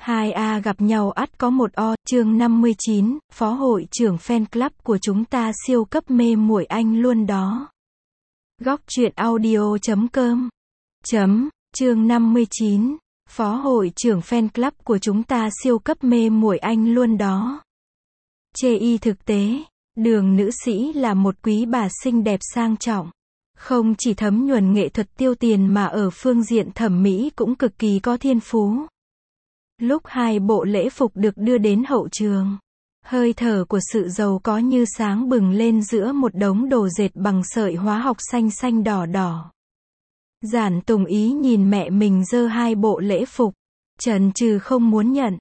Hai A gặp nhau ắt có một O, chương 59, phó hội trưởng fan club của chúng ta siêu cấp mê muội anh luôn đó. Góc truyện audio.com Chương 59, phó hội trưởng fan club của chúng ta siêu cấp mê muội anh luôn đó. Chê y thực tế, Đường nữ sĩ là một quý bà xinh đẹp sang trọng. Không chỉ thấm nhuần nghệ thuật tiêu tiền mà ở phương diện thẩm mỹ cũng cực kỳ có thiên phú. Lúc hai bộ lễ phục được đưa đến hậu trường, hơi thở của sự giàu có như sáng bừng lên giữa một đống đồ dệt bằng sợi hóa học xanh xanh đỏ đỏ. Giản Tùng Ý nhìn mẹ mình giơ hai bộ lễ phục, chần chừ không muốn nhận.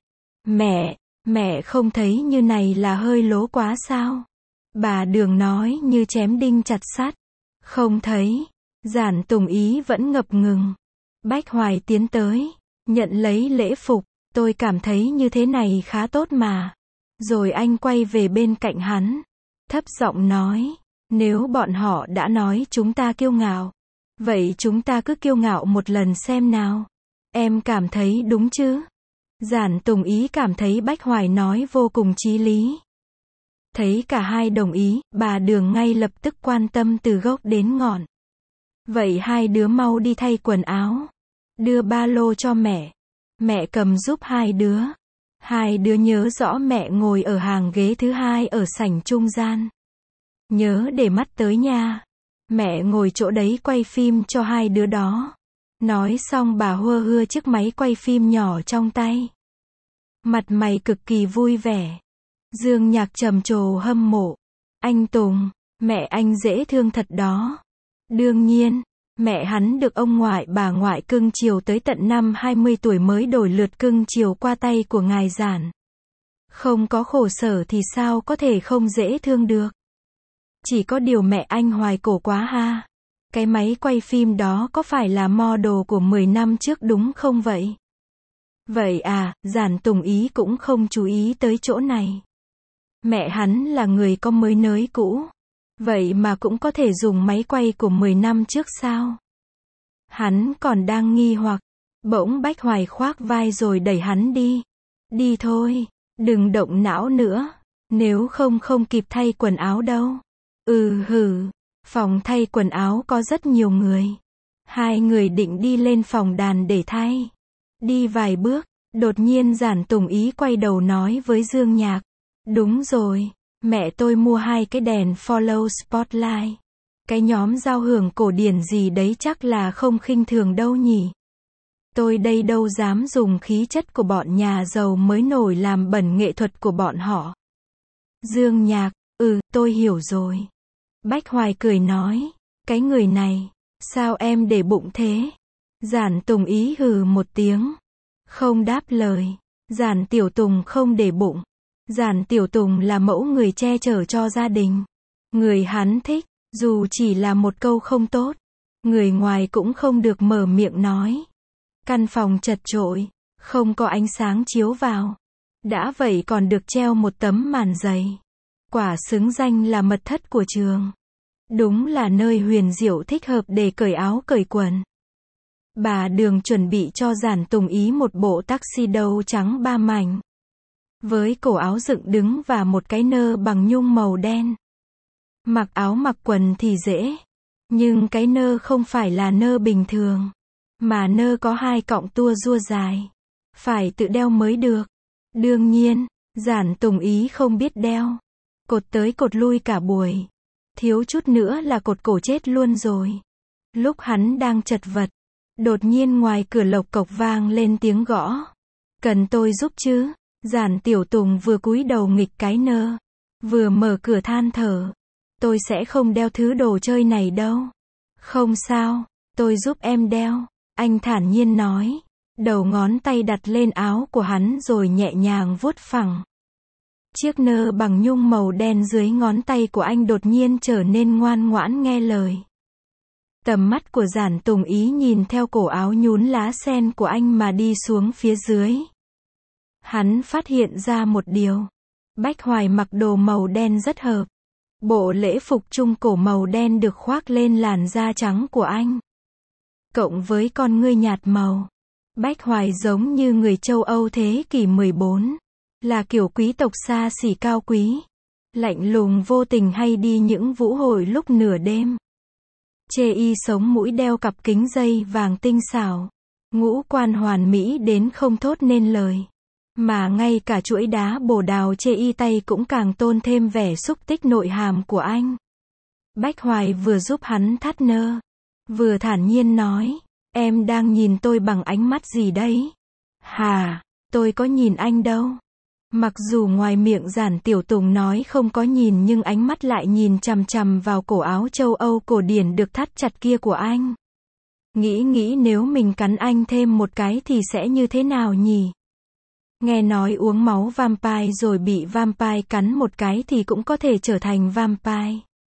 Mẹ không thấy như này là hơi lố quá sao? Bà Đường nói như chém đinh chặt sắt. Không thấy. Giản Tùng Ý vẫn ngập ngừng. Bách Hoài tiến tới, nhận lấy lễ phục. Tôi cảm thấy như thế này khá tốt mà. Rồi anh quay về bên cạnh hắn, thấp giọng nói, nếu bọn họ đã nói chúng ta kiêu ngạo, vậy chúng ta cứ kiêu ngạo một lần xem nào. Em cảm thấy đúng chứ? Giản Tùng Ý cảm thấy Bách Hoài nói vô cùng chí lý. Thấy cả hai đồng ý, bà Đường ngay lập tức quan tâm từ gốc đến ngọn. Vậy hai đứa mau đi thay quần áo, đưa ba lô cho mẹ. Mẹ cầm giúp hai đứa. Hai đứa nhớ rõ mẹ ngồi ở hàng ghế thứ hai ở sảnh trung gian. Nhớ để mắt tới nha. Mẹ ngồi chỗ đấy quay phim cho hai đứa đó. Nói xong bà hua hưa chiếc máy quay phim nhỏ trong tay. Mặt mày cực kỳ vui vẻ. Dương Nhạc trầm trồ hâm mộ. Anh Tùng, mẹ anh dễ thương thật đó. Đương nhiên. Mẹ hắn được ông ngoại bà ngoại cưng chiều tới tận năm 20 tuổi mới đổi lượt cưng chiều qua tay của ngài Giản. Không có khổ sở thì sao có thể không dễ thương được. Chỉ có điều mẹ anh hoài cổ quá ha. Cái máy quay phim đó có phải là model của 10 năm trước đúng không vậy? Vậy à, Giản Tùng Ý cũng không chú ý tới chỗ này. Mẹ hắn là người có mới nới cũ. Vậy mà cũng có thể dùng máy quay của 10 năm trước sao? Hắn còn đang nghi hoặc, bỗng Bách Hoài khoác vai rồi đẩy hắn đi. Đi thôi, đừng động não nữa, nếu không kịp thay quần áo đâu. Phòng thay quần áo có rất nhiều người. Hai người định đi lên phòng đàn để thay. Đi vài bước, đột nhiên Giản Tùng Ý quay đầu nói với Dương Nhạc. Đúng rồi. Mẹ tôi mua hai cái đèn follow spotlight. Cái nhóm giao hưởng cổ điển gì đấy chắc là không khinh thường đâu nhỉ. Tôi đây đâu dám dùng khí chất của bọn nhà giàu mới nổi làm bẩn nghệ thuật của bọn họ. Dương Nhạc, tôi hiểu rồi. Bách Hoài cười nói, cái người này, sao em để bụng thế? Giản Tùng Ý hừ một tiếng. Không đáp lời. Giản Tiểu Tùng không để bụng. Giản Tiểu Tùng là mẫu người che chở cho gia đình. Người hắn thích, dù chỉ là một câu không tốt, người ngoài cũng không được mở miệng nói. Căn phòng chật chội, không có ánh sáng chiếu vào. Đã vậy còn được treo một tấm màn dày. Quả xứng danh là mật thất của trường. Đúng là nơi huyền diệu thích hợp để cởi áo cởi quần. Bà Đường chuẩn bị cho Giản Tùng Ý một bộ tuxedo trắng 3 mảnh. Với cổ áo dựng đứng và một cái nơ bằng nhung màu đen. Mặc áo mặc quần thì dễ. Nhưng cái nơ không phải là nơ bình thường. Mà nơ có hai cọng tua rua dài. Phải tự đeo mới được. Đương nhiên, Giản Tùng Ý không biết đeo. Cột tới cột lui cả buổi. Thiếu chút nữa là cột cổ chết luôn rồi. Lúc hắn đang chật vật, đột nhiên ngoài cửa lộc cộc vang lên tiếng gõ. Cần tôi giúp chứ? Giản Tiểu Tùng vừa cúi đầu nghịch cái nơ, vừa mở cửa than thở. Tôi sẽ không đeo thứ đồ chơi này đâu. Không sao, tôi giúp em đeo. Anh thản nhiên nói. Đầu ngón tay đặt lên áo của hắn rồi nhẹ nhàng vuốt phẳng. Chiếc nơ bằng nhung màu đen dưới ngón tay của anh đột nhiên trở nên ngoan ngoãn nghe lời. Tầm mắt của Giản Tùng Ý nhìn theo cổ áo nhún lá sen của anh mà đi xuống phía dưới. Hắn phát hiện ra một điều. Bách Hoài mặc đồ màu đen rất hợp. Bộ lễ phục trung cổ màu đen được khoác lên làn da trắng của anh. Cộng với con ngươi nhạt màu. Bách Hoài giống như người châu Âu thế kỷ 14. Là kiểu quý tộc xa xỉ cao quý. Lạnh lùng vô tình hay đi những vũ hội lúc nửa đêm. Chê y sống mũi đeo cặp kính dây vàng tinh xảo. Ngũ quan hoàn mỹ đến không thốt nên lời. Mà ngay cả chuỗi đá bồ đào chê y tay cũng càng tôn thêm vẻ xúc tích nội hàm của anh. Bách Hoài vừa giúp hắn thắt nơ, vừa thản nhiên nói, em đang nhìn tôi bằng ánh mắt gì đấy? Hà, tôi có nhìn anh đâu. Mặc dù ngoài miệng Giản Tiểu Tùng nói không có nhìn nhưng ánh mắt lại nhìn chằm chằm vào cổ áo châu Âu cổ điển được thắt chặt kia của anh. Nghĩ nếu mình cắn anh thêm một cái thì sẽ như thế nào nhỉ? Nghe nói uống máu vampire rồi bị vampire cắn một cái thì cũng có thể trở thành vampire.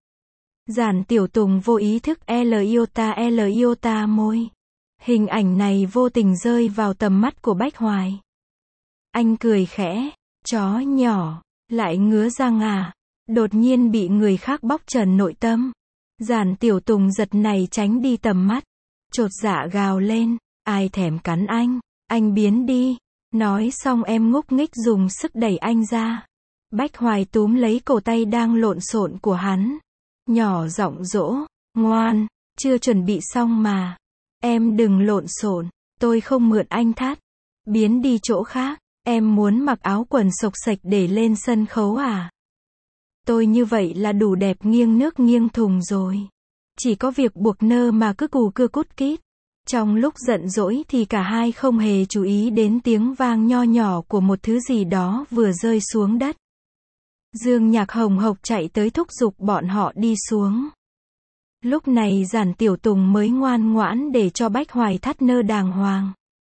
Giản Tiểu Tùng vô ý thức L iota môi. Hình ảnh này vô tình rơi vào tầm mắt của Bách Hoài. Anh cười khẽ, chó nhỏ, lại ngứa răng à? Đột nhiên bị người khác bóc trần nội tâm. Giản Tiểu Tùng giật này tránh đi tầm mắt. Chột dạ gào lên, ai thèm cắn anh biến đi. Nói xong em ngúc nghích dùng sức đẩy anh ra. Bách Hoài túm lấy cổ tay đang lộn xộn của hắn. Nhỏ giọng dỗ, ngoan, chưa chuẩn bị xong mà. Em đừng lộn xộn, tôi không mượn anh thắt. Biến đi chỗ khác, em muốn mặc áo quần xộc xệch để lên sân khấu à? Tôi như vậy là đủ đẹp nghiêng nước nghiêng thùng rồi. Chỉ có việc buộc nơ mà cứ cù cưa cút kít. Trong lúc giận dỗi thì cả hai không hề chú ý đến tiếng vang nho nhỏ của một thứ gì đó vừa rơi xuống đất. Dương Nhạc hồng hộc chạy tới thúc giục bọn họ đi xuống. Lúc này Giản Tiểu Tùng mới ngoan ngoãn để cho Bách Hoài thắt nơ đàng hoàng.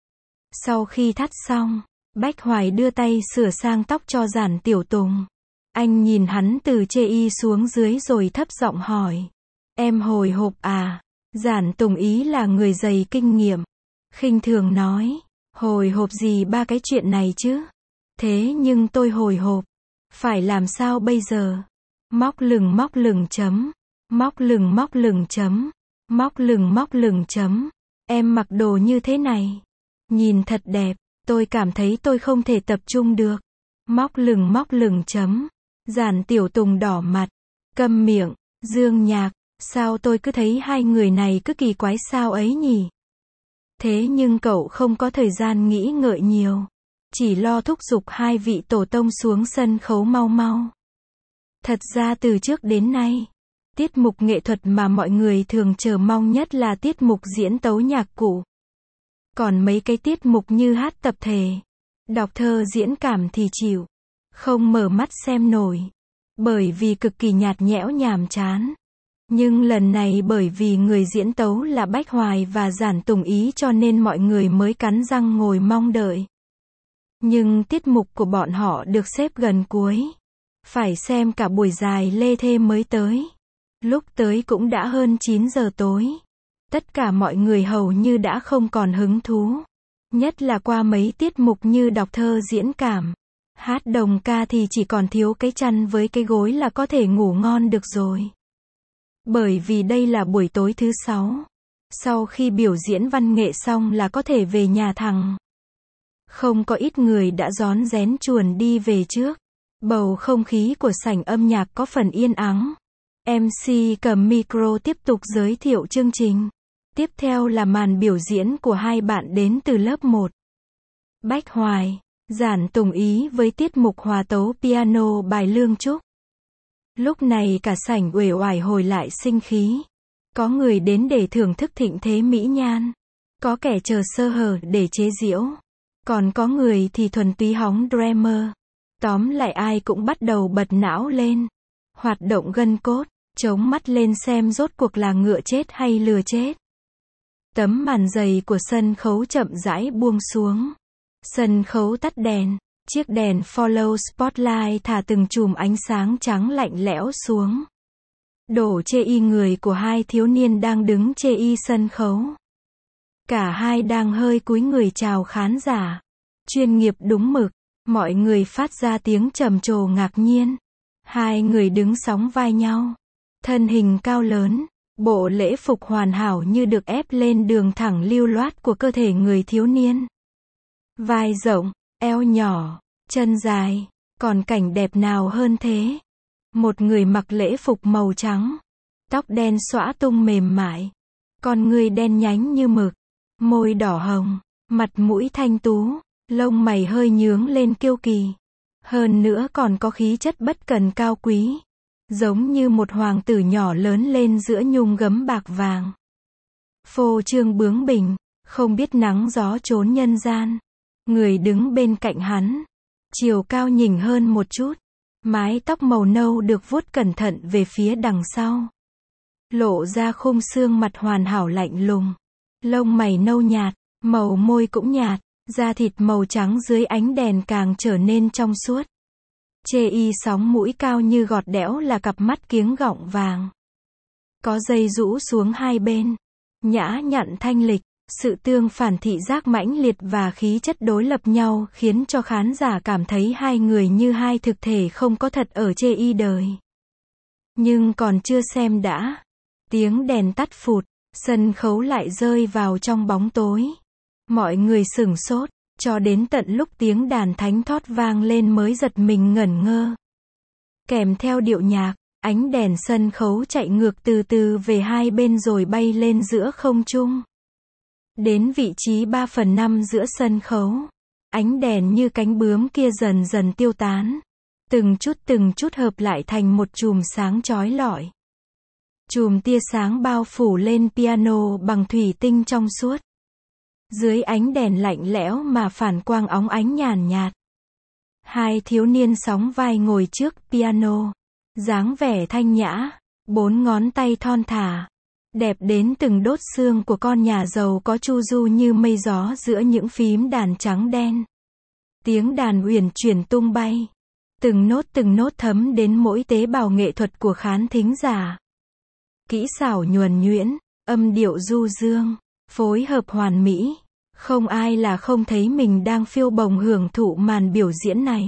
Sau khi thắt xong, Bách Hoài đưa tay sửa sang tóc cho Giản Tiểu Tùng. Anh nhìn hắn từ chê y xuống dưới rồi thấp giọng hỏi. Em hồi hộp à? Giản Tùng ý là người dày kinh nghiệm. Khinh thường nói. Hồi hộp gì ba cái chuyện này chứ? Thế nhưng tôi hồi hộp. Phải làm sao bây giờ? Móc lừng chấm. Móc lừng chấm. Móc lừng chấm. Em mặc đồ như thế này. Nhìn thật đẹp. Tôi cảm thấy tôi không thể tập trung được. Móc lừng chấm. Giản Tiểu Tùng đỏ mặt. Câm miệng. Dương Nhạc. Sao tôi cứ thấy hai người này cứ kỳ quái sao ấy nhỉ? Thế nhưng cậu không có thời gian nghĩ ngợi nhiều. Chỉ lo thúc giục hai vị tổ tông xuống sân khấu mau mau. Thật ra từ trước đến nay, tiết mục nghệ thuật mà mọi người thường chờ mong nhất là tiết mục diễn tấu nhạc cụ. Còn mấy cái tiết mục như hát tập thể, đọc thơ diễn cảm thì chịu. Không mở mắt xem nổi. Bởi vì cực kỳ nhạt nhẽo nhàm chán. Nhưng lần này bởi vì người diễn tấu là Bách Hoài và Giản Tùng ý cho nên mọi người mới cắn răng ngồi mong đợi. Nhưng tiết mục của bọn họ được xếp gần cuối. Phải xem cả buổi dài lê thê mới tới. Lúc tới cũng đã hơn 9 giờ tối. Tất cả mọi người hầu như đã không còn hứng thú. Nhất là qua mấy tiết mục như đọc thơ diễn cảm. Hát đồng ca thì chỉ còn thiếu cái chăn với cái gối là có thể ngủ ngon được rồi. Bởi vì đây là buổi tối thứ 6. Sau khi biểu diễn văn nghệ xong là có thể về nhà thẳng. Không có ít người đã rón rén chuồn đi về trước. Bầu không khí của sảnh âm nhạc có phần yên ắng. MC cầm micro tiếp tục giới thiệu chương trình. Tiếp theo là màn biểu diễn của hai bạn đến từ lớp 1. Bách Hoài, Giản Tùng ý với tiết mục hòa tấu piano bài Lương Trúc. Lúc này cả sảnh uể oải hồi lại sinh khí. Có người đến để thưởng thức thịnh thế mỹ nhan. Có kẻ chờ sơ hở để chế giễu. Còn có người thì thuần túy hóng drama. Tóm lại ai cũng bắt đầu bật não lên. Hoạt động gân cốt, chống mắt lên xem rốt cuộc là ngựa chết hay lừa chết. Tấm màn dày của sân khấu chậm rãi buông xuống. Sân khấu tắt đèn. Chiếc đèn follow spotlight thả từng chùm ánh sáng trắng lạnh lẽo xuống. Đổ chê y người của hai thiếu niên đang đứng chê y sân khấu. Cả hai đang hơi cúi người chào khán giả. Chuyên nghiệp đúng mực. Mọi người phát ra tiếng trầm trồ ngạc nhiên. Hai người đứng sóng vai nhau. Thân hình cao lớn. Bộ lễ phục hoàn hảo như được ép lên đường thẳng lưu loát của cơ thể người thiếu niên. Vai rộng, eo nhỏ, chân dài, còn cảnh đẹp nào hơn thế? Một người mặc lễ phục màu trắng, tóc đen xõa tung mềm mại, con người đen nhánh như mực, môi đỏ hồng, mặt mũi thanh tú, lông mày hơi nhướng lên kiêu kỳ. Hơn nữa còn có khí chất bất cần cao quý, giống như một hoàng tử nhỏ lớn lên giữa nhung gấm bạc vàng. Phô trương bướng bỉnh, không biết nắng gió trốn nhân gian. Người đứng bên cạnh hắn, chiều cao nhỉnh hơn một chút, mái tóc màu nâu được vuốt cẩn thận về phía đằng sau, lộ ra khung xương mặt hoàn hảo lạnh lùng, lông mày nâu nhạt, màu môi cũng nhạt, da thịt màu trắng dưới ánh đèn càng trở nên trong suốt. Chê y sóng mũi cao như gọt đẽo là cặp mắt kiếng gọng vàng, có dây rũ xuống hai bên, nhã nhặn thanh lịch. Sự tương phản thị giác mãnh liệt và khí chất đối lập nhau khiến cho khán giả cảm thấy hai người như hai thực thể không có thật ở chê y đời. Nhưng còn chưa xem đã, tiếng đèn tắt phụt, sân khấu lại rơi vào trong bóng tối. Mọi người sửng sốt, cho đến tận lúc tiếng đàn thánh thót vang lên mới giật mình ngẩn ngơ. Kèm theo điệu nhạc, ánh đèn sân khấu chạy ngược từ từ về hai bên rồi bay lên giữa không trung. Đến vị trí 3/5 giữa sân khấu, ánh đèn như cánh bướm kia dần dần tiêu tán, từng chút hợp lại thành một chùm sáng chói lọi. Chùm tia sáng bao phủ lên piano bằng thủy tinh trong suốt. Dưới ánh đèn lạnh lẽo mà phản quang óng ánh nhàn nhạt. Hai thiếu niên sóng vai ngồi trước piano, dáng vẻ thanh nhã, 4 ngón tay thon thả, đẹp đến từng đốt xương của con nhà giàu có chu du như mây gió giữa những phím đàn trắng đen. Tiếng đàn uyển chuyển tung bay, từng nốt thấm đến mỗi tế bào nghệ thuật của khán thính giả. Kỹ xảo nhuần nhuyễn, âm điệu du dương, phối hợp hoàn mỹ, không ai là không thấy mình đang phiêu bồng hưởng thụ màn biểu diễn này.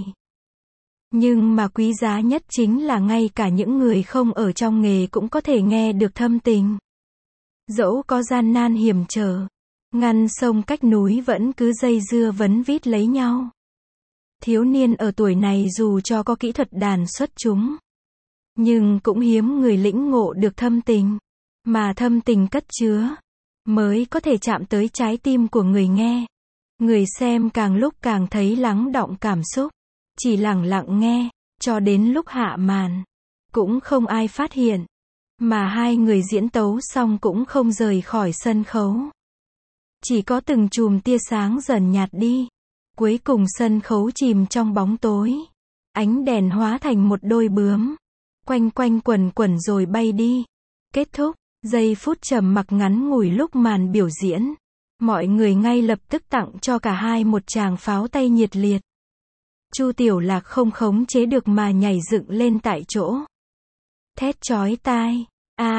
Nhưng mà quý giá nhất chính là ngay cả những người không ở trong nghề cũng có thể nghe được thâm tình. Dẫu có gian nan hiểm trở, ngăn sông cách núi vẫn cứ dây dưa vấn vít lấy nhau. Thiếu niên ở tuổi này dù cho có kỹ thuật đàn xuất chúng, nhưng cũng hiếm người lĩnh ngộ được thâm tình, mà thâm tình cất chứa, mới có thể chạm tới trái tim của người nghe. Người xem càng lúc càng thấy lắng đọng cảm xúc, chỉ lặng lặng nghe, cho đến lúc hạ màn, cũng không ai phát hiện. Mà hai người diễn tấu xong cũng không rời khỏi sân khấu. Chỉ có từng chùm tia sáng dần nhạt đi. Cuối cùng sân khấu chìm trong bóng tối. Ánh đèn hóa thành một đôi bướm. Quanh quanh quẩn quẩn rồi bay đi. Kết thúc, giây phút trầm mặc ngắn ngủi lúc màn biểu diễn. Mọi người ngay lập tức tặng cho cả hai một tràng pháo tay nhiệt liệt. Chu Tiểu Lạc không khống chế được mà nhảy dựng lên tại chỗ. Thét chói tai.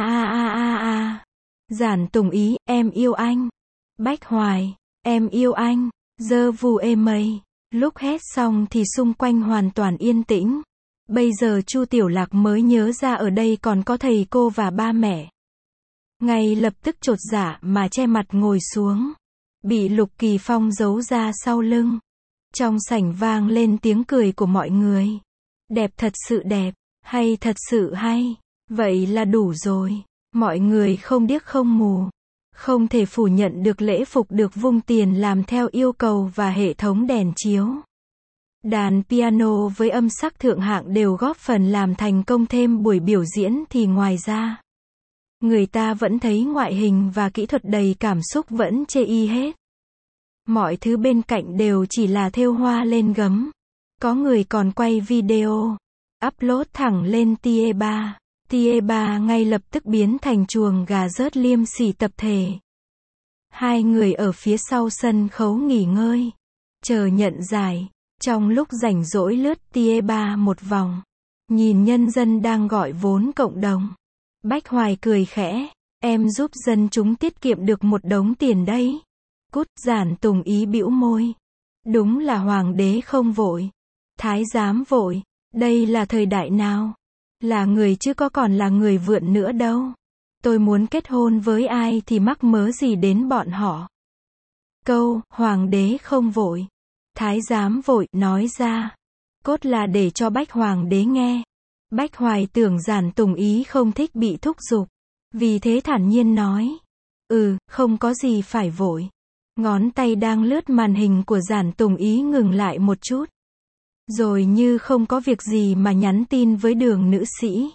Giản Tùng Ý, em yêu anh. Bách Hoài, em yêu anh. Dơ Vù Ê Mây. Lúc hét xong thì xung quanh hoàn toàn yên tĩnh. Bây giờ Chu Tiểu Lạc mới nhớ ra ở đây còn có thầy cô và ba mẹ. Ngay lập tức chột dạ mà che mặt ngồi xuống. Bị Lục Kỳ Phong giấu ra sau lưng. Trong sảnh vang lên tiếng cười của mọi người. Đẹp thật sự đẹp, hay thật sự hay. Vậy là đủ rồi. Mọi người không điếc không mù. Không thể phủ nhận được lễ phục được vung tiền làm theo yêu cầu và hệ thống đèn chiếu. Đàn piano với âm sắc thượng hạng đều góp phần làm thành công thêm buổi biểu diễn thì ngoài ra. Người ta vẫn thấy ngoại hình và kỹ thuật đầy cảm xúc vẫn chê y hết. Mọi thứ bên cạnh đều chỉ là thêu hoa lên gấm. Có người còn quay video, upload thẳng lên TIE3. TIE3 ngay lập tức biến thành chuồng gà rớt liêm sỉ tập thể. Hai người ở phía sau sân khấu nghỉ ngơi, chờ nhận giải. Trong lúc rảnh rỗi lướt TIE3 một vòng, nhìn nhân dân đang gọi vốn cộng đồng. Bách Hoài cười khẽ, em giúp dân chúng tiết kiệm được một đống tiền đấy. Cút. Giản Tùng Ý bĩu môi. Đúng là hoàng đế không vội, thái giám vội. Đây là thời đại nào? Là người chứ có còn là người vượn nữa đâu. Tôi muốn kết hôn với ai thì mắc mớ gì đến bọn họ. Câu, hoàng đế không vội. Thái giám vội, nói ra. Cốt là để cho Bách hoàng đế nghe. Bách Hoài tưởng Giản Tùng Ý không thích bị thúc giục. Vì thế thản nhiên nói. Không có gì phải vội. Ngón tay đang lướt màn hình của Giản Tùng Ý ngừng lại một chút. Rồi như không có việc gì mà nhắn tin với Đường nữ sĩ.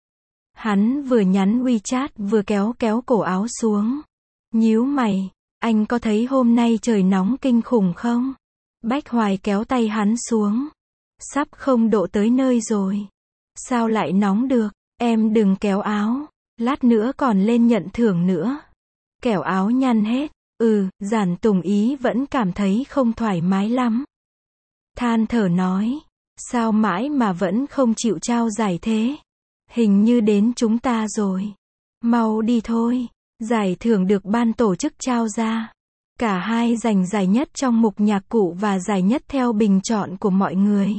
Hắn vừa nhắn WeChat vừa kéo cổ áo xuống. Nhíu mày, anh có thấy hôm nay trời nóng kinh khủng không? Bách Hoài kéo tay hắn xuống. Sắp không độ tới nơi rồi. Sao lại nóng được? Em đừng kéo áo. Lát nữa còn lên nhận thưởng nữa. Kẻo áo nhăn hết. Giản Tùng Ý vẫn cảm thấy không thoải mái lắm. Than thở nói. Sao mãi mà vẫn không chịu trao giải thế? Hình như đến chúng ta rồi. Mau đi thôi. Giải thưởng được ban tổ chức trao ra. Cả hai giành giải nhất trong mục nhạc cụ và giải nhất theo bình chọn của mọi người.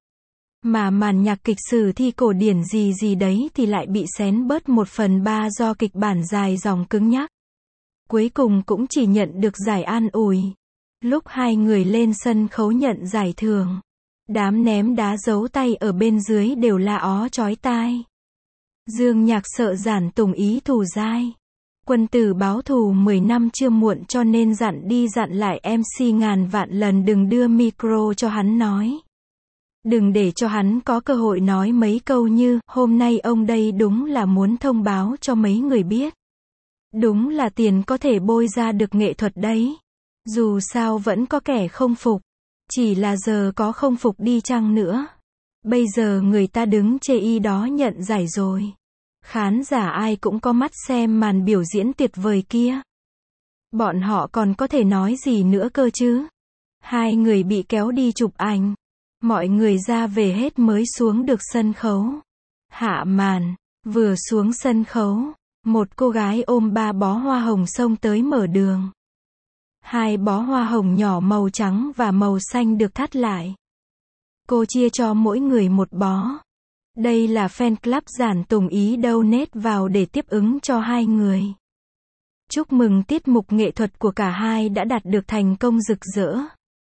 Mà màn nhạc kịch sử thi cổ điển gì đấy thì lại bị xén bớt 1/3 do kịch bản dài dòng cứng nhắc. Cuối cùng cũng chỉ nhận được giải an ủi. Lúc hai người lên sân khấu nhận giải thưởng, đám ném đá giấu tay ở bên dưới đều la ó chói tai. Dương Nhạc sợ Giản Tùng Ý thù dai. Quân tử báo thù 10 năm chưa muộn, cho nên dặn đi dặn lại MC ngàn vạn lần đừng đưa micro cho hắn nói. Đừng để cho hắn có cơ hội nói mấy câu như, hôm nay ông đây đúng là muốn thông báo cho mấy người biết. Đúng là tiền có thể bôi ra được nghệ thuật đấy. Dù sao vẫn có kẻ không phục. Chỉ là giờ có không phục đi chăng nữa. Bây giờ người ta đứng chê y đó nhận giải rồi. Khán giả ai cũng có mắt xem màn biểu diễn tuyệt vời kia. Bọn họ còn có thể nói gì nữa cơ chứ? Hai người bị kéo đi chụp ảnh. Mọi người ra về hết mới xuống được sân khấu. Hạ màn. Vừa xuống sân khấu, một cô gái ôm 3 bó hoa hồng xông tới mở đường. 2 bó hoa hồng nhỏ màu trắng và màu xanh được thắt lại. Cô chia cho mỗi người 1 bó. Đây là fan club Giản Tùng Ý donate vào để tiếp ứng cho hai người. Chúc mừng tiết mục nghệ thuật của cả hai đã đạt được thành công rực rỡ.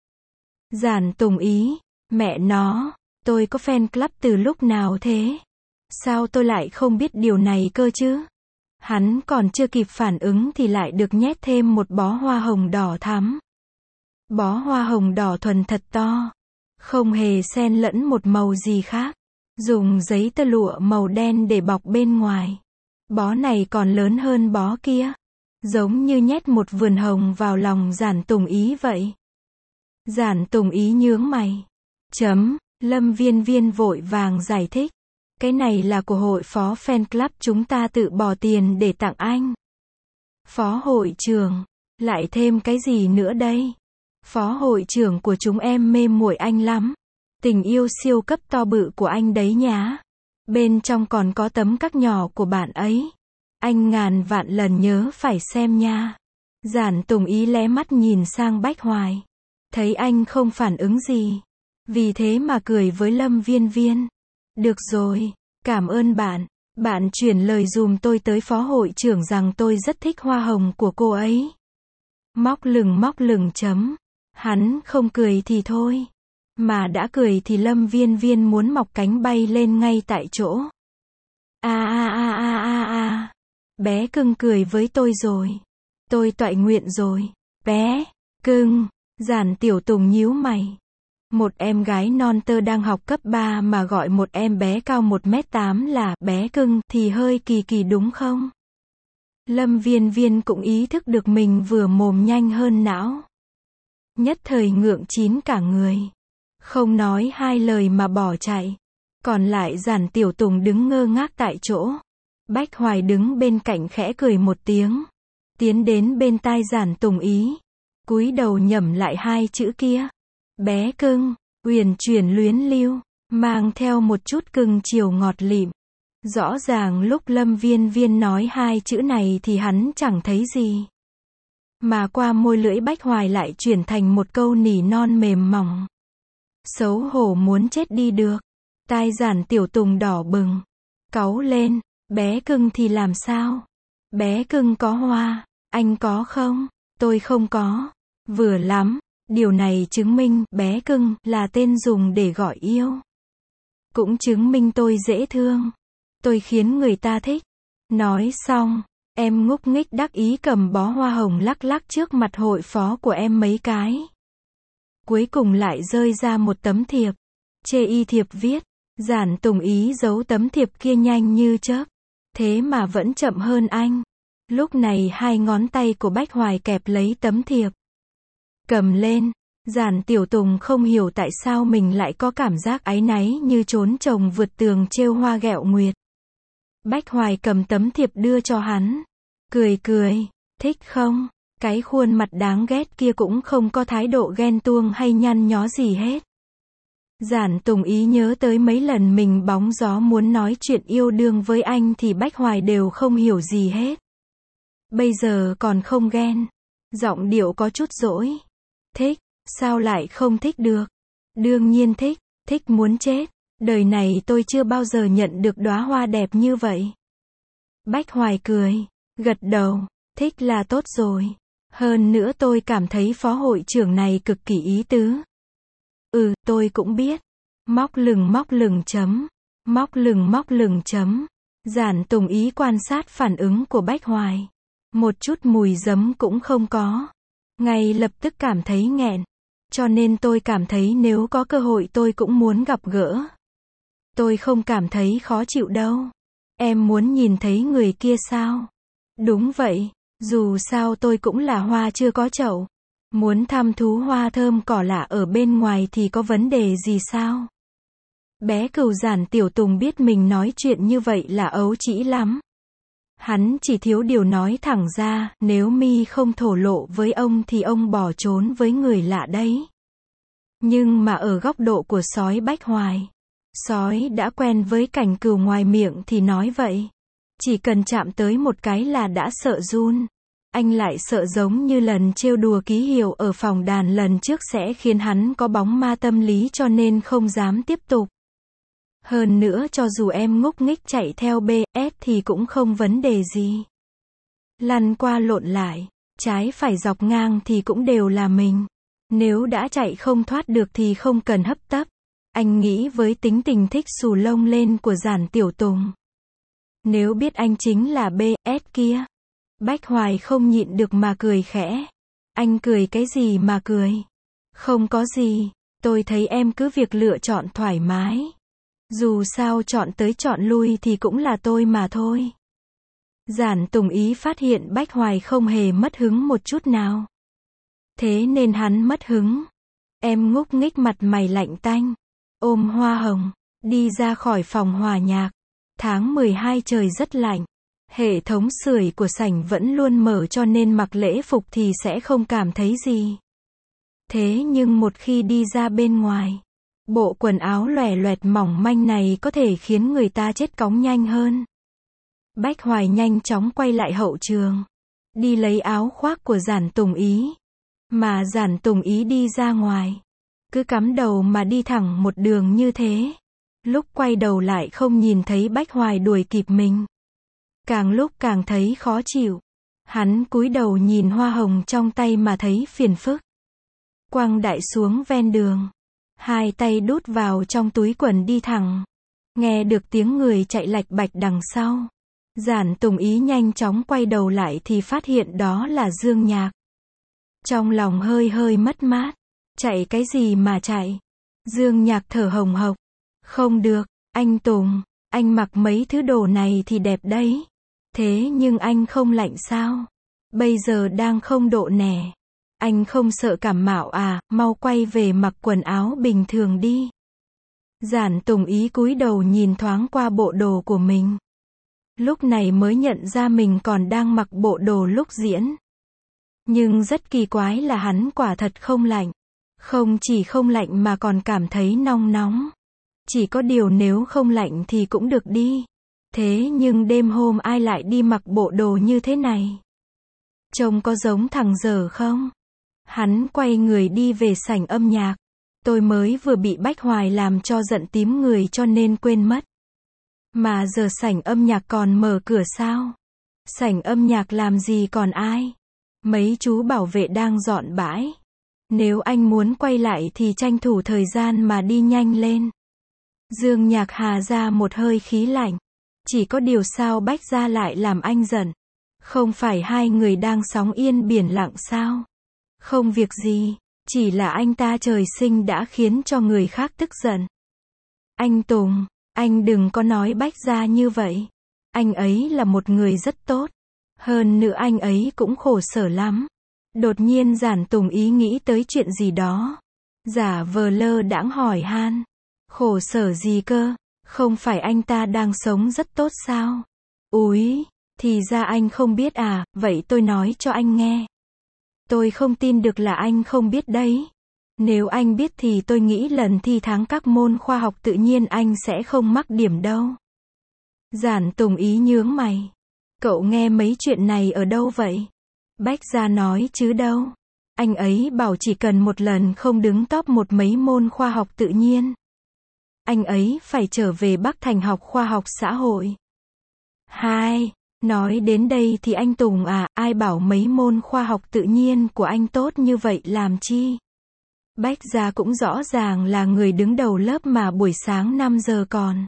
Giản Tùng Ý, mẹ nó, tôi có fan club từ lúc nào thế? Sao tôi lại không biết điều này cơ chứ? Hắn còn chưa kịp phản ứng thì lại được nhét thêm 1 bó hoa hồng đỏ thắm. Bó hoa hồng đỏ thuần thật to. Không hề xen lẫn một màu gì khác. Dùng giấy tơ lụa màu đen để bọc bên ngoài. Bó này còn lớn hơn bó kia. Giống như nhét một vườn hồng vào lòng Giản Tùng Ý vậy. Giản Tùng Ý nhướng mày. Lâm Viên Viên vội vàng giải thích. Cái này là của hội phó fan club chúng ta tự bỏ tiền để tặng anh. Phó hội trưởng. Lại thêm cái gì nữa đây? Phó hội trưởng của chúng em mê muội anh lắm. Tình yêu siêu cấp to bự của anh đấy nhá. Bên trong còn có tấm các nhỏ của bạn ấy. Anh ngàn vạn lần nhớ phải xem nha. Giản Tùng Ý lé mắt nhìn sang Bách Hoài. Thấy anh không phản ứng gì. Vì thế mà cười với Lâm Viên Viên. Được rồi, cảm ơn bạn. Bạn chuyển lời dùm tôi tới phó hội trưởng rằng tôi rất thích hoa hồng của cô ấy. Móc lừng Hắn không cười thì thôi. Mà đã cười thì Lâm Viên Viên muốn mọc cánh bay lên ngay tại chỗ. Bé cưng cười với tôi rồi. Tôi toại nguyện rồi. Bé cưng. Giản Tiểu Tùng nhíu mày. Một em gái non tơ đang học cấp 3 mà gọi một em bé cao 1m8 là bé cưng thì hơi kỳ đúng không? Lâm Viên Viên cũng ý thức được mình vừa mồm nhanh hơn não. Nhất thời ngượng chín cả người. Không nói hai lời mà bỏ chạy. Còn lại Giản Tiểu Tùng đứng ngơ ngác tại chỗ. Bách Hoài đứng bên cạnh khẽ cười một tiếng. Tiến đến bên tai Giản Tùng Ý. Cúi đầu nhẩm lại hai chữ kia. Bé cưng, uyển chuyển luyến lưu, mang theo một chút cưng chiều ngọt lịm. Rõ ràng lúc Lâm Viên Viên nói hai chữ này thì hắn chẳng thấy gì. Mà qua môi lưỡi Bách Hoài lại chuyển thành một câu nỉ non mềm mỏng. Xấu hổ muốn chết đi được. Tai Giản Tiểu Tùng đỏ bừng. Cáu lên, bé cưng thì làm sao? Bé cưng có hoa, anh có không? Tôi không có. Vừa lắm, điều này chứng minh bé cưng là tên dùng để gọi yêu. Cũng chứng minh tôi dễ thương. Tôi khiến người ta thích. Nói xong, em ngúc nghích đắc ý cầm bó hoa hồng lắc lắc trước mặt hội phó của em mấy cái. Cuối cùng lại rơi ra một tấm thiệp. Chê y thiệp viết, Giản Tùng Ý giấu tấm thiệp kia nhanh như chớp. Thế mà vẫn chậm hơn anh. Lúc này hai ngón tay của Bách Hoài kẹp lấy tấm thiệp. Cầm lên, Giản Tiểu Tùng không hiểu tại sao mình lại có cảm giác áy náy như trốn chồng vượt tường trêu hoa ghẹo nguyệt. Bách Hoài cầm tấm thiệp đưa cho hắn. Cười cười, thích không? Cái khuôn mặt đáng ghét kia cũng không có thái độ ghen tuông hay nhăn nhó gì hết. Giản Tùng Ý nhớ tới mấy lần mình bóng gió muốn nói chuyện yêu đương với anh thì Bách Hoài đều không hiểu gì hết. Bây giờ còn không ghen. Giọng điệu có chút dỗi. Thích, sao lại không thích được? Đương nhiên thích, thích muốn chết. Đời này tôi chưa bao giờ nhận được đóa hoa đẹp như vậy. Bách Hoài cười, gật đầu, thích là tốt rồi. Hơn nữa tôi cảm thấy phó hội trưởng này cực kỳ ý tứ. Tôi cũng biết. Móc lừng chấm. Móc lừng chấm. Giản Tùng Ý quan sát phản ứng của Bách Hoài. Một chút mùi giấm cũng không có. Ngay lập tức cảm thấy nghẹn. Cho nên tôi cảm thấy nếu có cơ hội tôi cũng muốn gặp gỡ. Tôi không cảm thấy khó chịu đâu. Em muốn nhìn thấy người kia sao? Đúng vậy, dù sao tôi cũng là hoa chưa có chậu. Muốn thăm thú hoa thơm cỏ lạ ở bên ngoài thì có vấn đề gì sao? Bé cừu Giản Tiểu Tùng biết mình nói chuyện như vậy là ấu trĩ lắm. Hắn chỉ thiếu điều nói thẳng ra, nếu mi không thổ lộ với ông thì ông bỏ trốn với người lạ đấy. Nhưng mà ở góc độ của sói Bách Hoài, sói đã quen với cảnh cừu ngoài miệng thì nói vậy. Chỉ cần chạm tới một cái là đã sợ run. Anh lại sợ giống như lần trêu đùa Ký Hiệu ở phòng đàn lần trước sẽ khiến hắn có bóng ma tâm lý cho nên không dám tiếp tục. Hơn nữa cho dù em ngúc nghích chạy theo BS thì cũng không vấn đề gì. Lăn qua lộn lại, trái phải dọc ngang thì cũng đều là mình. Nếu đã chạy không thoát được thì không cần hấp tấp. Anh nghĩ với tính tình thích xù lông lên của Giản Tiểu Tùng. Nếu biết anh chính là BS kia. Bách Hoài không nhịn được mà cười khẽ. Anh cười cái gì mà cười? Không có gì, tôi thấy em cứ việc lựa chọn thoải mái. Dù sao chọn tới chọn lui thì cũng là tôi mà thôi. Giản Tùng Ý phát hiện Bách Hoài không hề mất hứng một chút nào. Thế nên hắn mất hứng. Em ngúc nghích mặt mày lạnh tanh. Ôm hoa hồng, đi ra khỏi phòng hòa nhạc. Tháng 12 trời rất lạnh. Hệ thống sưởi của sảnh vẫn luôn mở cho nên mặc lễ phục thì sẽ không cảm thấy gì. Thế nhưng một khi đi ra bên ngoài, bộ quần áo lòe loẹt mỏng manh này có thể khiến người ta chết cóng nhanh hơn. Bách Hoài nhanh chóng quay lại hậu trường. Đi lấy áo khoác của Giản Tùng Ý. Mà Giản Tùng Ý đi ra ngoài. Cứ cắm đầu mà đi thẳng một đường như thế. Lúc quay đầu lại không nhìn thấy Bách Hoài đuổi kịp mình. Càng lúc càng thấy khó chịu. Hắn cúi đầu nhìn hoa hồng trong tay mà thấy phiền phức. Quăng đại xuống ven đường. Hai tay đút vào trong túi quần đi thẳng. Nghe được tiếng người chạy lạch bạch đằng sau. Giản Tùng Ý nhanh chóng quay đầu lại thì phát hiện đó là Dương Nhạc. Trong lòng hơi hơi mất mát. Chạy cái gì mà chạy? Dương Nhạc thở hồng hộc. Không được, anh Tùng, anh mặc mấy thứ đồ này thì đẹp đấy. Thế nhưng anh không lạnh sao? Bây giờ đang không độ nè. Anh không sợ cảm mạo à, mau quay về mặc quần áo bình thường đi. Giản Tùng Ý cúi đầu nhìn thoáng qua bộ đồ của mình. Lúc này mới nhận ra mình còn đang mặc bộ đồ lúc diễn. Nhưng rất kỳ quái là hắn quả thật không lạnh. Không chỉ không lạnh mà còn cảm thấy nóng nóng. Chỉ có điều nếu không lạnh thì cũng được đi. Thế nhưng đêm hôm ai lại đi mặc bộ đồ như thế này? Trông có giống thằng dở không? Hắn quay người đi về sảnh âm nhạc. Tôi mới vừa bị Bách Hoài làm cho giận tím người cho nên quên mất. Mà giờ sảnh âm nhạc còn mở cửa sao? Sảnh âm nhạc làm gì còn ai? Mấy chú bảo vệ đang dọn bãi. Nếu anh muốn quay lại thì tranh thủ thời gian mà đi nhanh lên. Dương Nhạc hà ra một hơi khí lạnh. Chỉ có điều sao Bách Gia lại làm anh giận? Không phải hai người đang sóng yên biển lặng sao? Không việc gì, chỉ là anh ta trời sinh đã khiến cho người khác tức giận. Anh Tùng, anh đừng có nói Bách Gia như vậy. Anh ấy là một người rất tốt. Hơn nữa anh ấy cũng khổ sở lắm. Đột nhiên Giản Tùng ý nghĩ tới chuyện gì đó. Giả vờ lơ đãng hỏi han. Khổ sở gì cơ? Không phải anh ta đang sống rất tốt sao? Úi, thì ra anh không biết à, vậy tôi nói cho anh nghe. Tôi không tin được là anh không biết đấy. Nếu anh biết thì tôi nghĩ lần thi tháng các môn khoa học tự nhiên anh sẽ không mắc điểm đâu. Giản Tùng ý nhướng mày. Cậu nghe mấy chuyện này ở đâu vậy? Bách Gia nói chứ đâu. Anh ấy bảo chỉ cần một lần không đứng top một mấy môn khoa học tự nhiên, anh ấy phải trở về Bắc Thành học khoa học xã hội. Hai, nói đến đây thì anh Tùng à, ai bảo mấy môn khoa học tự nhiên của anh tốt như vậy làm chi? Bách Gia cũng rõ ràng là người đứng đầu lớp mà buổi sáng 5 giờ còn.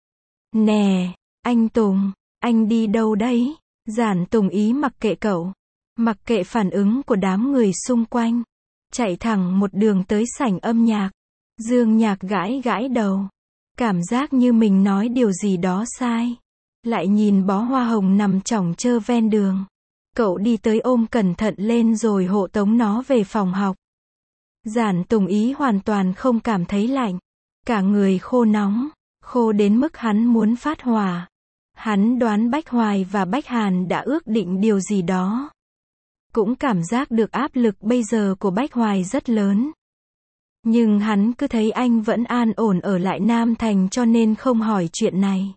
Nè, anh Tùng, anh đi đâu đấy? Giản Tùng ý mặc kệ cậu. Mặc kệ phản ứng của đám người xung quanh. Chạy thẳng một đường tới sảnh âm nhạc. Dương Nhạc gãi gãi đầu. Cảm giác như mình nói điều gì đó sai. Lại nhìn bó hoa hồng nằm chỏng chơ ven đường. Cậu đi tới ôm cẩn thận lên rồi hộ tống nó về phòng học. Giản Tùng ý hoàn toàn không cảm thấy lạnh. Cả người khô nóng. Khô đến mức hắn muốn phát hỏa. Hắn đoán Bách Hoài và Bách Hàn đã ước định điều gì đó. Cũng cảm giác được áp lực bây giờ của Bách Hoài rất lớn. Nhưng hắn cứ thấy anh vẫn an ổn ở lại Nam Thành cho nên không hỏi chuyện này.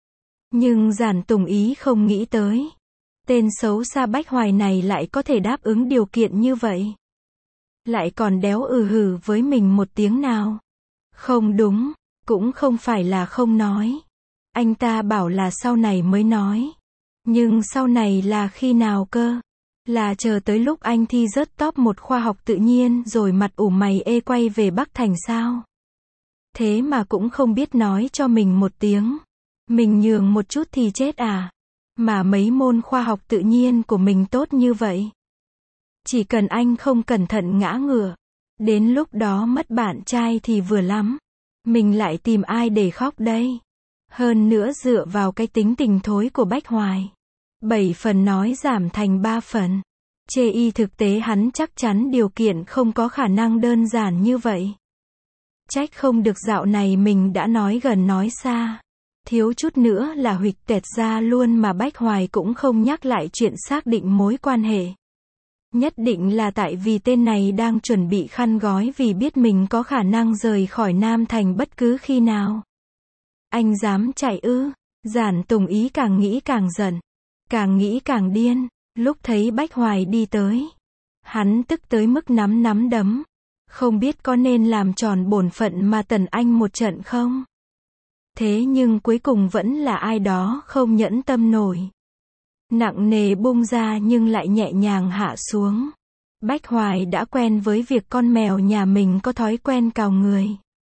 Nhưng Giản Tùng ý không nghĩ tới. Tên xấu xa Bách Hoài này lại có thể đáp ứng điều kiện như vậy. Lại còn đéo hừ với mình một tiếng nào. Không đúng, cũng không phải là không nói. Anh ta bảo là sau này mới nói. Nhưng sau này là khi nào cơ? Là chờ tới lúc anh thi rớt top 1 khoa học tự nhiên rồi mặt ủ mày ê quay về Bắc Thành sao? Thế mà cũng không biết nói cho mình một tiếng. Mình nhường một chút thì chết à? Mà mấy môn khoa học tự nhiên của mình tốt như vậy. Chỉ cần anh không cẩn thận ngã ngửa. Đến lúc đó mất bạn trai thì vừa lắm. Mình lại tìm ai để khóc đây? Hơn nữa dựa vào cái tính tình thối của Bách Hoài. 7 phần nói giảm thành 3 phần. Chê y thực tế hắn chắc chắn điều kiện không có khả năng đơn giản như vậy. Trách không được dạo này mình đã nói gần nói xa. Thiếu chút nữa là huỵch tẹt ra luôn mà Bách Hoài cũng không nhắc lại chuyện xác định mối quan hệ. Nhất định là tại vì tên này đang chuẩn bị khăn gói vì biết mình có khả năng rời khỏi Nam Thành bất cứ khi nào. Anh dám chạy ư? Giản Tùng ý càng nghĩ càng giận. Càng nghĩ càng điên. Lúc thấy Bách Hoài đi tới, hắn tức tới mức nắm đấm. Không biết có nên làm tròn bổn phận mà tần anh một trận không? Thế nhưng cuối cùng vẫn là ai đó không nhẫn tâm nổi. Nặng nề bung ra nhưng lại nhẹ nhàng hạ xuống. Bách Hoài đã quen với việc con mèo nhà mình có thói quen cào người.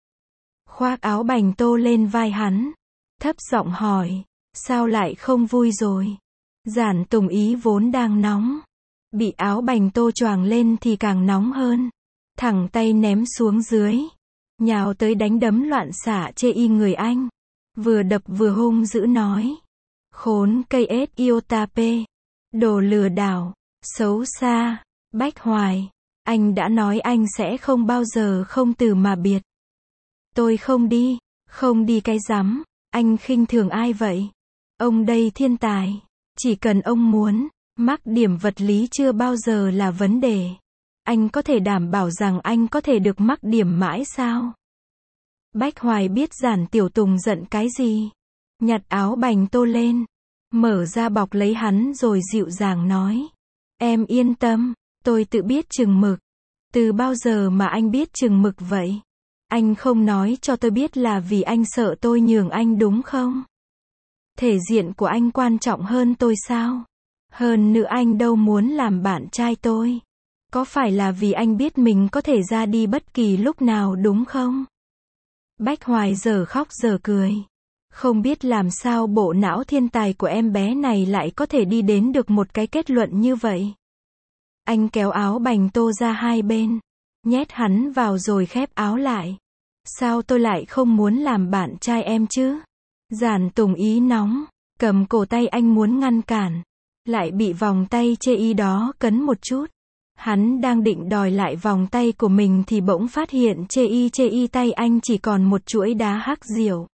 Khoác áo bành tô lên vai hắn. Thấp giọng hỏi, sao lại không vui rồi? Giản Tùng ý vốn đang nóng. Bị áo bành tô choàng lên thì càng nóng hơn. Thẳng tay ném xuống dưới. Nhào tới đánh đấm loạn xạ chê y người anh. Vừa đập vừa hung dữ nói. Khốn cây ết Iotape. Đồ lừa đảo. Xấu xa. Bách Hoài. Anh đã nói anh sẽ không bao giờ không từ mà biệt. Tôi không đi. Không đi cái rắm. Anh khinh thường ai vậy? Ông đây thiên tài. Chỉ cần ông muốn. Mắc điểm vật lý chưa bao giờ là vấn đề. Anh có thể đảm bảo rằng anh có thể được mắc điểm mãi sao? Bách Hoài biết Giản Tiểu Tùng giận cái gì. Nhặt áo bành tô lên. Mở ra bọc lấy hắn rồi dịu dàng nói. Em yên tâm, tôi tự biết chừng mực. Từ bao giờ mà anh biết chừng mực vậy? Anh không nói cho tôi biết là vì anh sợ tôi nhường anh đúng không? Thể diện của anh quan trọng hơn tôi sao? Hơn nữa anh đâu muốn làm bạn trai tôi. Có phải là vì anh biết mình có thể ra đi bất kỳ lúc nào đúng không? Bách Hoài giờ khóc giờ cười. Không biết làm sao bộ não thiên tài của em bé này lại có thể đi đến được một cái kết luận như vậy. Anh kéo áo bành tô ra hai bên, nhét hắn vào rồi khép áo lại. Sao tôi lại không muốn làm bạn trai em chứ? Giản Tùng Ý nóng, cầm cổ tay anh muốn ngăn cản, lại bị vòng tay chê y đó cấn một chút. Hắn đang định đòi lại vòng tay của mình thì bỗng phát hiện chê y tay anh chỉ còn một chuỗi đá hắc diệu.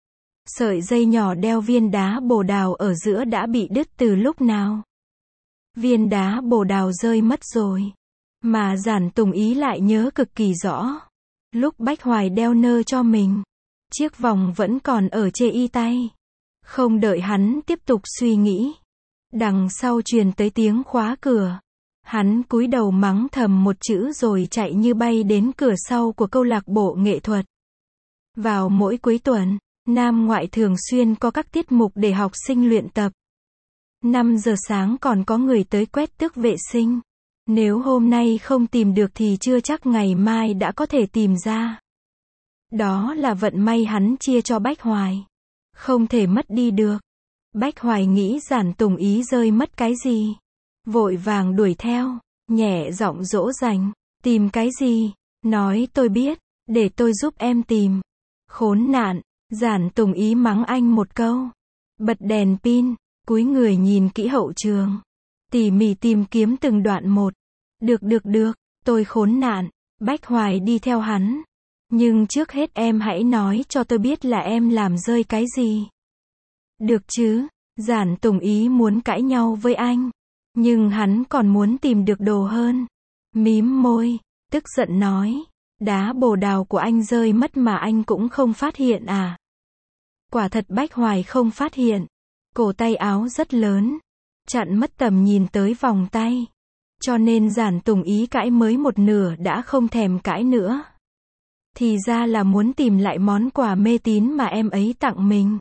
Sợi dây nhỏ đeo viên đá bồ đào ở giữa đã bị đứt từ lúc nào? Viên đá bồ đào rơi mất rồi. Mà Giản Tùng Ý lại nhớ cực kỳ rõ. Lúc Bách Hoài đeo nơ cho mình, chiếc vòng vẫn còn ở chê y tay. Không đợi hắn tiếp tục suy nghĩ, đằng sau truyền tới tiếng khóa cửa. Hắn cúi đầu mắng thầm một chữ rồi chạy như bay đến cửa sau của câu lạc bộ nghệ thuật. Vào mỗi cuối tuần, Nam Ngoại thường xuyên có các tiết mục để học sinh luyện tập. 5 giờ sáng còn có người tới quét tước vệ sinh. Nếu hôm nay không tìm được thì chưa chắc ngày mai đã có thể tìm ra. Đó là vận may hắn chia cho Bách Hoài. Không thể mất đi được. Bách Hoài nghĩ Giản Tùng Ý rơi mất cái gì. Vội vàng đuổi theo, nhẹ giọng dỗ dành. Tìm cái gì? Nói tôi biết, để tôi giúp em tìm. Khốn nạn, Giản Tùng Ý mắng anh một câu. Bật đèn pin, cúi người nhìn kỹ hậu trường. Tỉ mỉ tìm kiếm từng đoạn một. Được, tôi khốn nạn. Bách Hoài đi theo hắn. Nhưng trước hết em hãy nói cho tôi biết là em làm rơi cái gì. Được chứ, Giản Tùng Ý muốn cãi nhau với anh. Nhưng hắn còn muốn tìm được đồ hơn. Mím môi, tức giận nói. Đá bồ đào của anh rơi mất mà anh cũng không phát hiện à? Quả thật Bách Hoài không phát hiện. Cổ tay áo rất lớn, chặn mất tầm nhìn tới vòng tay. Cho nên Giản Tùng Ý cãi mới một nửa đã không thèm cãi nữa. Thì ra là muốn tìm lại món quà mê tín mà em ấy tặng mình.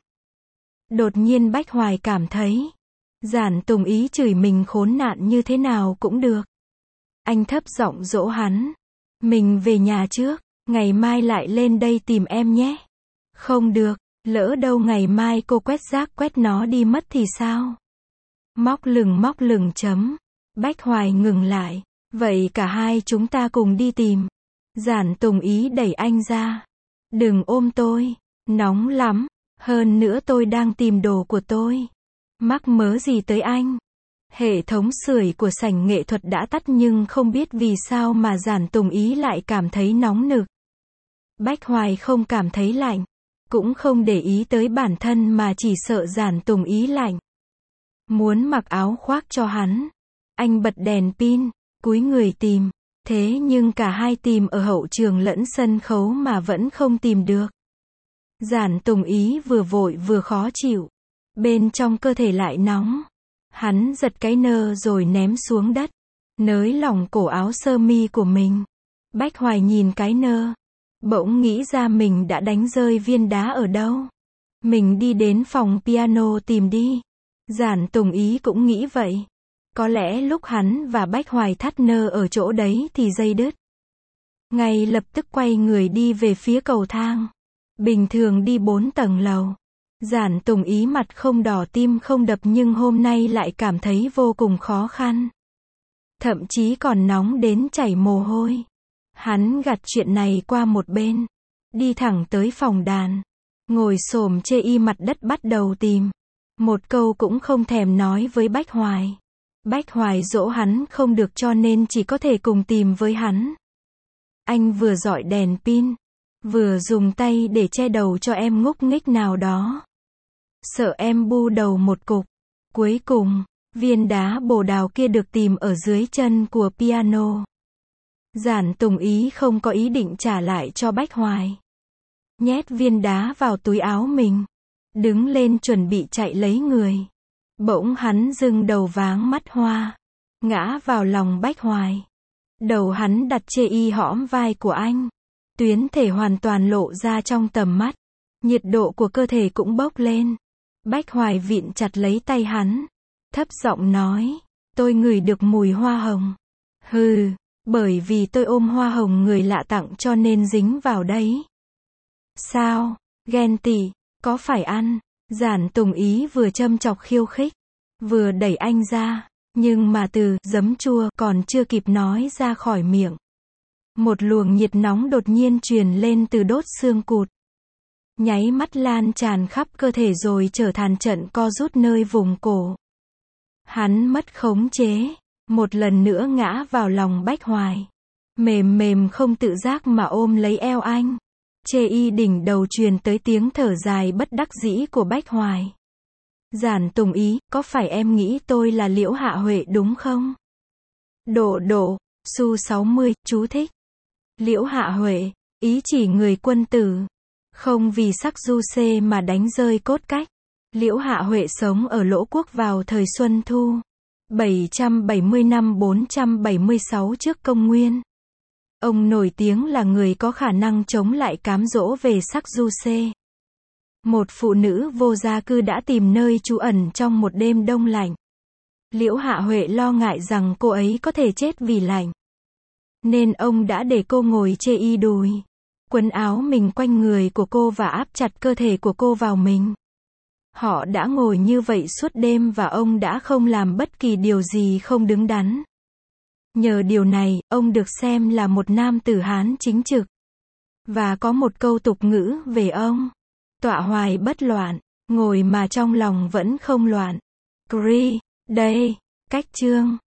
Đột nhiên Bách Hoài cảm thấy, Giản Tùng Ý chửi mình khốn nạn như thế nào cũng được. Anh thấp giọng dỗ hắn. Mình về nhà trước, ngày mai lại lên đây tìm em nhé. Không được, lỡ đâu ngày mai cô quét rác quét nó đi mất thì sao? Móc lửng chấm. Bách Hoài ngừng lại. Vậy cả hai chúng ta cùng đi tìm. Giản Tùng Ý đẩy anh ra. Đừng ôm tôi, nóng lắm. Hơn nữa tôi đang tìm đồ của tôi. Mắc mớ gì tới anh? Hệ thống sưởi của sảnh nghệ thuật đã tắt nhưng không biết vì sao mà Giản Tùng Ý lại cảm thấy nóng nực. Bách Hoài không cảm thấy lạnh, cũng không để ý tới bản thân mà chỉ sợ Giản Tùng Ý lạnh. Muốn mặc áo khoác cho hắn. Anh bật đèn pin, cúi người tìm. Thế nhưng cả hai tìm ở hậu trường lẫn sân khấu mà vẫn không tìm được. Giản Tùng Ý vừa vội vừa khó chịu. Bên trong cơ thể lại nóng. Hắn giật cái nơ rồi ném xuống đất. Nới lỏng cổ áo sơ mi của mình. Bách Hoài nhìn cái nơ. Bỗng nghĩ ra mình đã đánh rơi viên đá ở đâu. Mình đi đến phòng piano tìm đi. Giản Tùng Ý cũng nghĩ vậy. Có lẽ lúc hắn và Bách Hoài thắt nơ ở chỗ đấy thì dây đứt. Ngay lập tức quay người đi về phía cầu thang. Bình thường đi 4 tầng lầu. Giản Tùng Ý mặt không đỏ tim không đập nhưng hôm nay lại cảm thấy vô cùng khó khăn. Thậm chí còn nóng đến chảy mồ hôi. Hắn gạt chuyện này qua một bên. Đi thẳng tới phòng đàn. Ngồi xổm chê y mặt đất bắt đầu tìm. Một câu cũng không thèm nói với Bách Hoài. Bách Hoài dỗ hắn không được cho nên chỉ có thể cùng tìm với hắn. Anh vừa dọi đèn pin, vừa dùng tay để che đầu cho em ngúc nghích nào đó. Sợ em bu đầu một cục. Cuối cùng, viên đá bồ đào kia được tìm ở dưới chân của piano. Giản Tùng Ý không có ý định trả lại cho Bách Hoài. Nhét viên đá vào túi áo mình. Đứng lên chuẩn bị chạy lấy người. Bỗng hắn dưng đầu váng mắt hoa. Ngã vào lòng Bách Hoài. Đầu hắn đặt chê y hõm vai của anh. Tuyến thể hoàn toàn lộ ra trong tầm mắt. Nhiệt độ của cơ thể cũng bốc lên. Bách Hoài vịn chặt lấy tay hắn. thấp giọng nói, tôi ngửi được mùi hoa hồng. Hừ, bởi vì tôi ôm hoa hồng người lạ tặng cho nên dính vào đấy. Sao, ghen tị, có phải ăn? Giản Tùng Ý vừa châm chọc khiêu khích, vừa đẩy anh ra, nhưng mà từ giấm chua còn chưa kịp nói ra khỏi miệng. Một luồng nhiệt nóng đột nhiên truyền lên từ đốt xương cụt. Nháy mắt lan tràn khắp cơ thể rồi trở thành trận co rút nơi vùng cổ. Hắn mất khống chế, một lần nữa ngã vào lòng Bách Hoài. Mềm mềm không tự giác mà ôm lấy eo anh. Chê y đỉnh đầu truyền tới tiếng thở dài bất đắc dĩ của Bách Hoài. Giản Tùng Ý, có phải em nghĩ tôi là Liễu Hạ Huệ đúng không? Độ, Su 60, chú thích. Liễu Hạ Huệ, ý chỉ người quân tử. Không vì sắc du xê mà đánh rơi cốt cách. Liễu Hạ Huệ sống ở Lỗ Quốc vào thời Xuân Thu. 770 năm 476 trước công nguyên. Ông nổi tiếng là người có khả năng chống lại cám dỗ về sắc du xê. Một phụ nữ vô gia cư đã tìm nơi trú ẩn trong một đêm đông lạnh. Liễu Hạ Huệ lo ngại rằng cô ấy có thể chết vì lạnh. Nên ông đã để cô ngồi chê y đùi. Quấn áo mình quanh người của cô và áp chặt cơ thể của cô vào mình. Họ đã ngồi như vậy suốt đêm và ông đã không làm bất kỳ điều gì không đứng đắn. Nhờ điều này, ông được xem là một nam tử Hán chính trực. Và có một câu tục ngữ về ông. Tọa hoài bất loạn, ngồi mà trong lòng vẫn không loạn. Đây, cách chương.